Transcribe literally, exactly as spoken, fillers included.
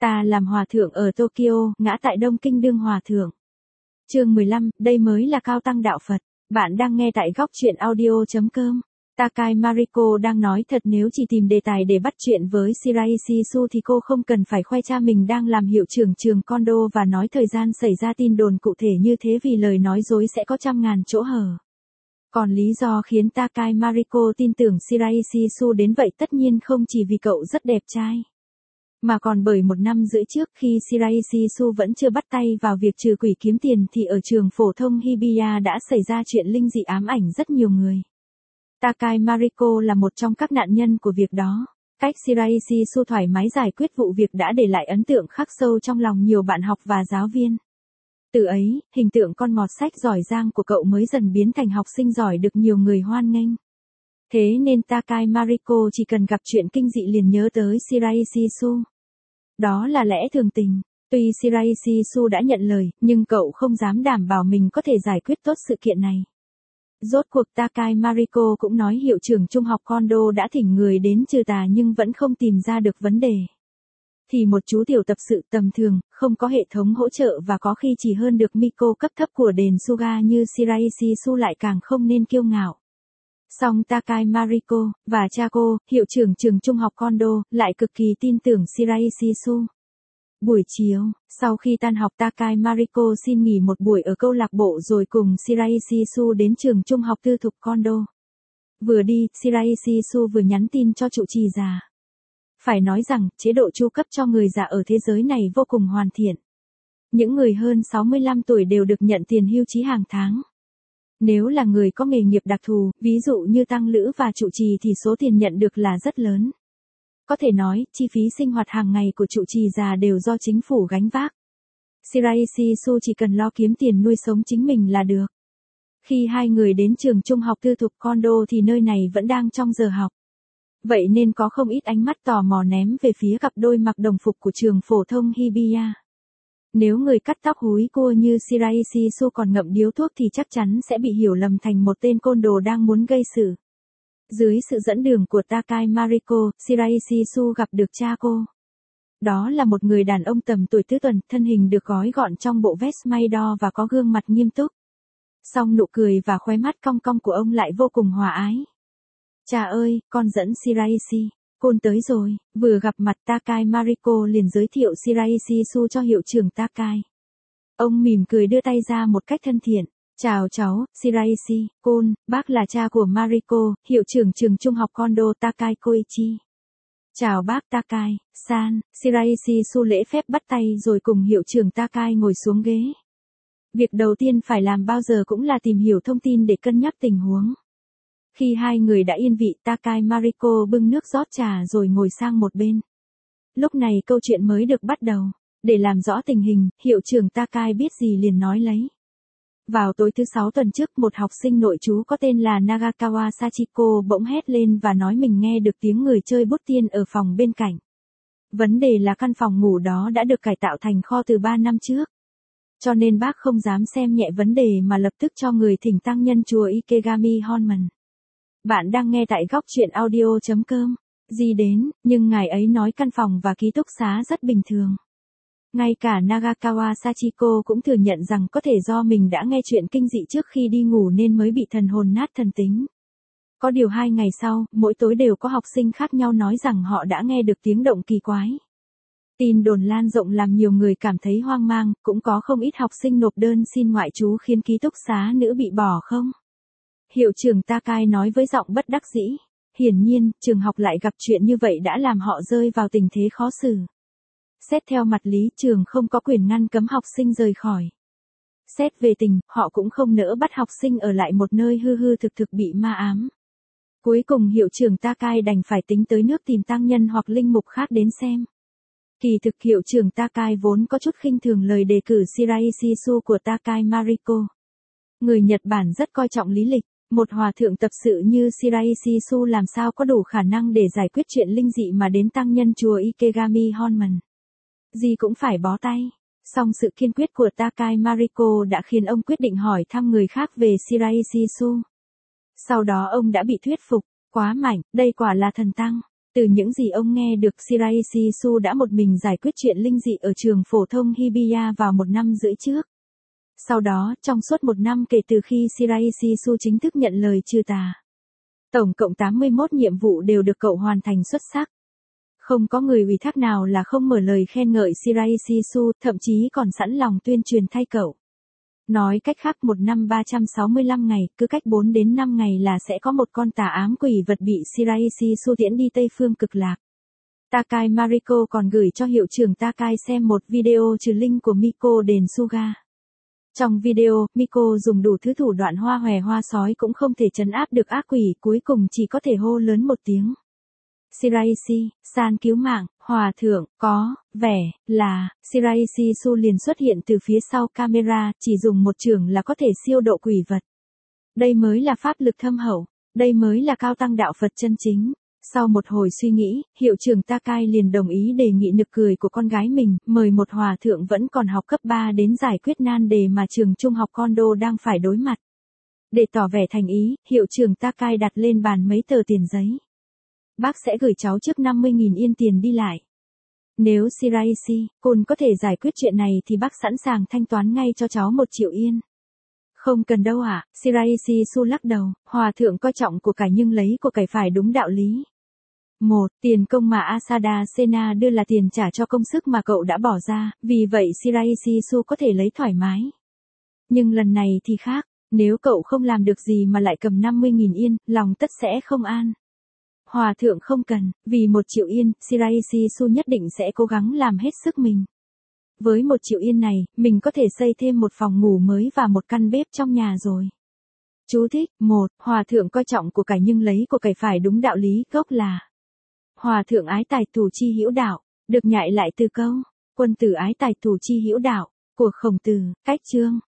Ta làm hòa thượng ở Tokyo, ngã tại Đông Kinh đương hòa thượng. Chương mười lăm, đây mới là cao tăng đạo Phật. Bạn đang nghe tại góc truyện audio chấm com. Takai Mariko đang nói thật, nếu chỉ tìm đề tài để bắt chuyện với Shiraishi Su thì cô không cần phải khoe cha mình đang làm hiệu trưởng trường condo và nói thời gian xảy ra tin đồn cụ thể như thế, vì lời nói dối sẽ có trăm ngàn chỗ hở. Còn lý do khiến Takai Mariko tin tưởng Shiraishi Su đến vậy tất nhiên không chỉ vì cậu rất đẹp trai, mà còn bởi một năm rưỡi trước khi Shiraishi Su vẫn chưa bắt tay vào việc trừ quỷ kiếm tiền thì ở trường phổ thông Hibiya đã xảy ra chuyện linh dị ám ảnh rất nhiều người. Takai Mariko là một trong các nạn nhân của việc đó. Cách Shiraishi Su thoải mái giải quyết vụ việc đã để lại ấn tượng khắc sâu trong lòng nhiều bạn học và giáo viên. Từ ấy, hình tượng con mọt sách giỏi giang của cậu mới dần biến thành học sinh giỏi được nhiều người hoan nghênh. Thế nên Takai Mariko chỉ cần gặp chuyện kinh dị liền nhớ tới Shiraishi Su. Đó là lẽ thường tình. Tuy Shiraishi Su đã nhận lời, nhưng cậu không dám đảm bảo mình có thể giải quyết tốt sự kiện này. Rốt cuộc Takai Mariko cũng nói hiệu trưởng trung học condo đã thỉnh người đến trừ tà nhưng vẫn không tìm ra được vấn đề. Thì một chú tiểu tập sự tầm thường, không có hệ thống hỗ trợ và có khi chỉ hơn được Miko cấp thấp của đền Suga như Shiraishi Su lại càng không nên kiêu ngạo. Song Takai Mariko, và cha cô, hiệu trưởng trường trung học condo, lại cực kỳ tin tưởng Shiraishi Su. Buổi chiều, sau khi tan học Takai Mariko xin nghỉ một buổi ở câu lạc bộ rồi cùng Shiraishi Su đến trường trung học tư thục condo. Vừa đi, Shiraishi Su vừa nhắn tin cho trụ trì già. Phải nói rằng, chế độ chu cấp cho người già ở thế giới này vô cùng hoàn thiện. Những người hơn sáu mươi lăm tuổi đều được nhận tiền hưu trí hàng tháng. Nếu là người có nghề nghiệp đặc thù, ví dụ như tăng lữ và trụ trì thì số tiền nhận được là rất lớn. Có thể nói, chi phí sinh hoạt hàng ngày của trụ trì già đều do chính phủ gánh vác. Shiraishi Su chỉ cần lo kiếm tiền nuôi sống chính mình là được. Khi hai người đến trường trung học tư thục condo thì nơi này vẫn đang trong giờ học. Vậy nên có không ít ánh mắt tò mò ném về phía cặp đôi mặc đồng phục của trường phổ thông Hibiya. Nếu người cắt tóc húi cua như Shiraishi Su còn ngậm điếu thuốc thì chắc chắn sẽ bị hiểu lầm thành một tên côn đồ đang muốn gây sự. Dưới sự dẫn đường của Takai Mariko, Shiraishi Su gặp được cha cô. Đó là một người đàn ông tầm tuổi tứ tuần, thân hình được gói gọn trong bộ vest may đo và có gương mặt nghiêm túc. Song nụ cười và khóe mắt cong cong của ông lại vô cùng hòa ái. Cha ơi, con dẫn Shiraishi. Côn tới rồi. Vừa gặp mặt Takai Mariko liền giới thiệu Shiraishi Su cho hiệu trưởng Takai. Ông mỉm cười đưa tay ra một cách thân thiện. Chào cháu, Shiraishi, Côn, bác là cha của Mariko, hiệu trưởng trường trung học condo Takai Koichi. Chào bác Takai, san, Shiraishi Su lễ phép bắt tay rồi cùng hiệu trưởng Takai ngồi xuống ghế. Việc đầu tiên phải làm bao giờ cũng là tìm hiểu thông tin để cân nhắc tình huống. Khi hai người đã yên vị, Takai Mariko bưng nước rót trà rồi ngồi sang một bên. Lúc này câu chuyện mới được bắt đầu. Để làm rõ tình hình, hiệu trưởng Takai biết gì liền nói lấy. Vào tối thứ sáu tuần trước, một học sinh nội trú có tên là Nagakawa Sachiko bỗng hét lên và nói mình nghe được tiếng người chơi bút tiên ở phòng bên cạnh. Vấn đề là căn phòng ngủ đó đã được cải tạo thành kho từ ba năm trước. Cho nên bác không dám xem nhẹ vấn đề mà lập tức cho người thỉnh tăng nhân chùa Ikegami Honman. Bạn đang nghe tại góc truyện audio chấm com. Di đến, nhưng ngài ấy nói căn phòng và ký túc xá rất bình thường. Ngay cả Nagakawa Sachiko cũng thừa nhận rằng có thể do mình đã nghe chuyện kinh dị trước khi đi ngủ nên mới bị thần hồn nát thần tính. Có điều hai ngày sau, mỗi tối đều có học sinh khác nhau nói rằng họ đã nghe được tiếng động kỳ quái. Tin đồn lan rộng làm nhiều người cảm thấy hoang mang, cũng có không ít học sinh nộp đơn xin ngoại trú khiến ký túc xá nữ bị bỏ không. Hiệu trưởng Takai nói với giọng bất đắc dĩ. Hiển nhiên, trường học lại gặp chuyện như vậy đã làm họ rơi vào tình thế khó xử. Xét theo mặt lý, trường không có quyền ngăn cấm học sinh rời khỏi. Xét về tình, họ cũng không nỡ bắt học sinh ở lại một nơi hư hư thực thực bị ma ám. Cuối cùng hiệu trưởng Takai đành phải tính tới nước tìm tăng nhân hoặc linh mục khác đến xem. Kỳ thực hiệu trưởng Takai vốn có chút khinh thường lời đề cử Shiraishi Su của Takai Mariko. Người Nhật Bản rất coi trọng lý lịch. Một hòa thượng tập sự như Shiraishi Su làm sao có đủ khả năng để giải quyết chuyện linh dị mà đến tăng nhân chùa Ikegami Honman. Gì cũng phải bó tay. Song sự kiên quyết của Takai Mariko đã khiến ông quyết định hỏi thăm người khác về Shiraishi Su. Sau đó ông đã bị thuyết phục. Quá mạnh, đây quả là thần tăng. Từ những gì ông nghe được, Shiraishi Su đã một mình giải quyết chuyện linh dị ở trường phổ thông Hibiya vào một năm rưỡi trước. Sau đó, trong suốt một năm kể từ khi Shiraishi Su chính thức nhận lời trừ tà, tổng cộng tám mươi mốt nhiệm vụ đều được cậu hoàn thành xuất sắc. Không có người ủy thác nào là không mở lời khen ngợi Shiraishi Su, thậm chí còn sẵn lòng tuyên truyền thay cậu. Nói cách khác, một năm ba trăm sáu mươi lăm ngày, cứ cách bốn đến năm ngày là sẽ có một con tà ám quỷ vật bị Shiraishi Su tiễn đi Tây Phương Cực Lạc. Takai Mariko còn gửi cho hiệu trưởng Takai xem một video trừ linh của Miko đền Suga. Trong video, Miko dùng đủ thứ thủ đoạn hoa hòe hoa sói cũng không thể trấn áp được ác quỷ, cuối cùng chỉ có thể hô lớn một tiếng. Shiraishi, san cứu mạng, hòa thượng, có vẻ là, Shiraishi Su liền xuất hiện từ phía sau camera, chỉ dùng một chưởng là có thể siêu độ quỷ vật. Đây mới là pháp lực thâm hậu, đây mới là cao tăng đạo Phật chân chính. Sau một hồi suy nghĩ, hiệu trưởng Takai liền đồng ý đề nghị nực cười của con gái mình, mời một hòa thượng vẫn còn học cấp ba đến giải quyết nan đề mà trường trung học Kondo đang phải đối mặt. Để tỏ vẻ thành ý, hiệu trưởng Takai đặt lên bàn mấy tờ tiền giấy. Bác sẽ gửi cháu trước năm mươi nghìn yên tiền đi lại. Nếu Shiraishi Kun có thể giải quyết chuyện này thì bác sẵn sàng thanh toán ngay cho cháu một triệu yên. Không cần đâu ạ, à? Shiraishi Su lắc đầu, hòa thượng coi trọng của cải nhưng lấy của cải phải đúng đạo lý. Một, tiền công mà Asada Sena đưa là tiền trả cho công sức mà cậu đã bỏ ra, vì vậy Shiraishi Su có thể lấy thoải mái. Nhưng lần này thì khác, nếu cậu không làm được gì mà lại cầm năm mươi nghìn yên, lòng tất sẽ không an. Hòa thượng không cần, vì một triệu yên, Shiraishi Su nhất định sẽ cố gắng làm hết sức mình. Với một triệu yên này, mình có thể xây thêm một phòng ngủ mới và một căn bếp trong nhà rồi. Chú thích, một, hòa thượng coi trọng của cải nhưng lấy của cải phải đúng đạo lý, gốc là hòa thượng ái tài tù chi hữu đạo, được nhại lại từ câu quân tử ái tài tù chi hữu đạo của Khổng Tử, cách chương.